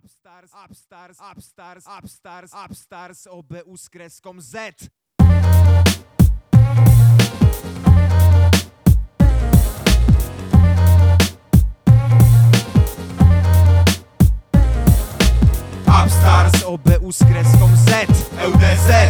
Upstars, OBU z kreską Z. Upstars, OBU z kreską Z. LDZ.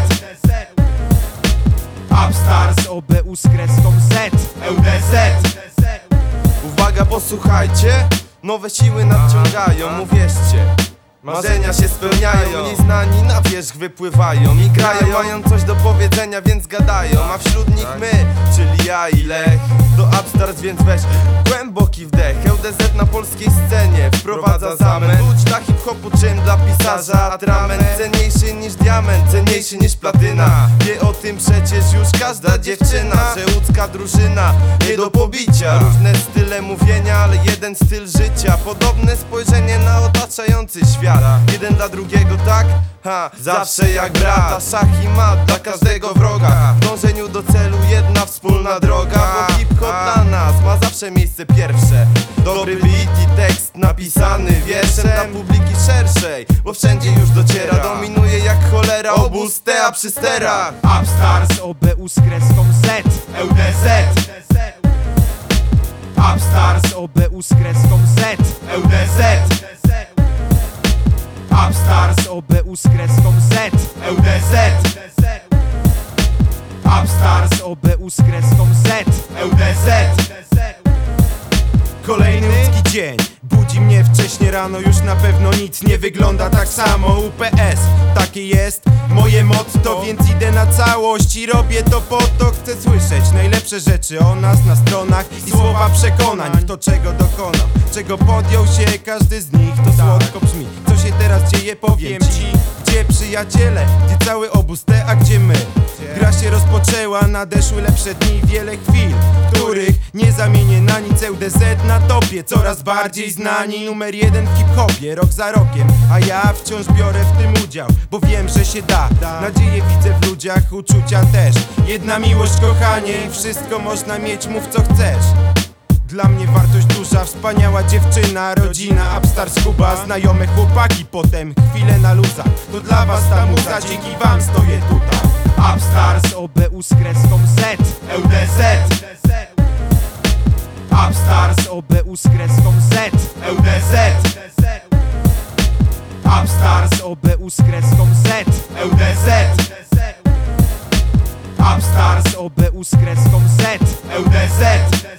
Upstars, OBU z kreską Z. LDZ. Uwaga, posłuchajcie, nowe siły nadciągają, uwierzcie. Marzenia się spełniają, mniej znani na wierzch wypływają i grają, mają coś do powiedzenia, więc gadają. A wśród nich my, czyli ja i Lech. Do Upstars, więc weź głęboki wdech. LDZ na polskiej scenie wprowadza zamęt. Ludź dla hip-hopu, czym dla pisarza atrament. Cenniejszy niż diament, cenniejszy niż platyna. Wie o tym przecież już każda dziewczyna, że łódzka drużyna nie do pobicia. Różne style mówienia, ale jeden styl życia. Podobne spojrzenie na otaczający świat. Jeden dla drugiego, tak? Ha, zawsze jak brat. Szach i mat dla każdego wroga. W dążeniu do celu jedna wspólna droga. Bo hip-hop dla nas ma zawsze miejsce pierwsze. Dobry beat i tekst napisany wierszem dla publiki szerszej, bo wszędzie już dociera. Dominuje jak cholera obóz Tea przy sterach. Upstars, OBU z kreską Z. LDZ. Upstars, OBU z kreską Z. LDZ. Upstars, OBU z kreską Z. LDZ. Upstars, OBU z kreską Z. LDZ. Kolejny ludzki dzień budzi mnie wcześnie rano, już na pewno nic nie wygląda tak samo. UPS, takie jest moje motto, więc idę na całość i robię to po to. Chcę słyszeć najlepsze rzeczy o nas na stronach i słowa przekonań w to, czego dokonał, czego podjął się każdy z nich. To słodko brzmi, co się teraz dzieje, powiem ci. Gdzie przyjaciele, gdzie cały obóz T, a gdzie my? Gra się rozpoczęła, nadeszły lepsze dni, wiele chwil, których nie zamienię na nic. LDZ na topie, coraz bardziej znani, numer jeden w hip-hopie, rok za rokiem. A ja wciąż biorę w tym udział, bo wiem, że się da. Nadzieję widzę w ludziach, uczucia też. Jedna miłość, kochanie, i wszystko można mieć, mów co chcesz. Dla mnie wartość duża, wspaniała dziewczyna, rodzina, Upstars, Kuba, znajome chłopaki, potem chwilę na luzach. To dla was ta muza, dzięki wam stoję tutaj. Upstars, OBU z kreską Z. LDZ. Upstars, OBU z kreską Z. LDZ. Upstars, OBU z kreską Z. LDZ. Upstars, OBU z kreską Z. LDZ.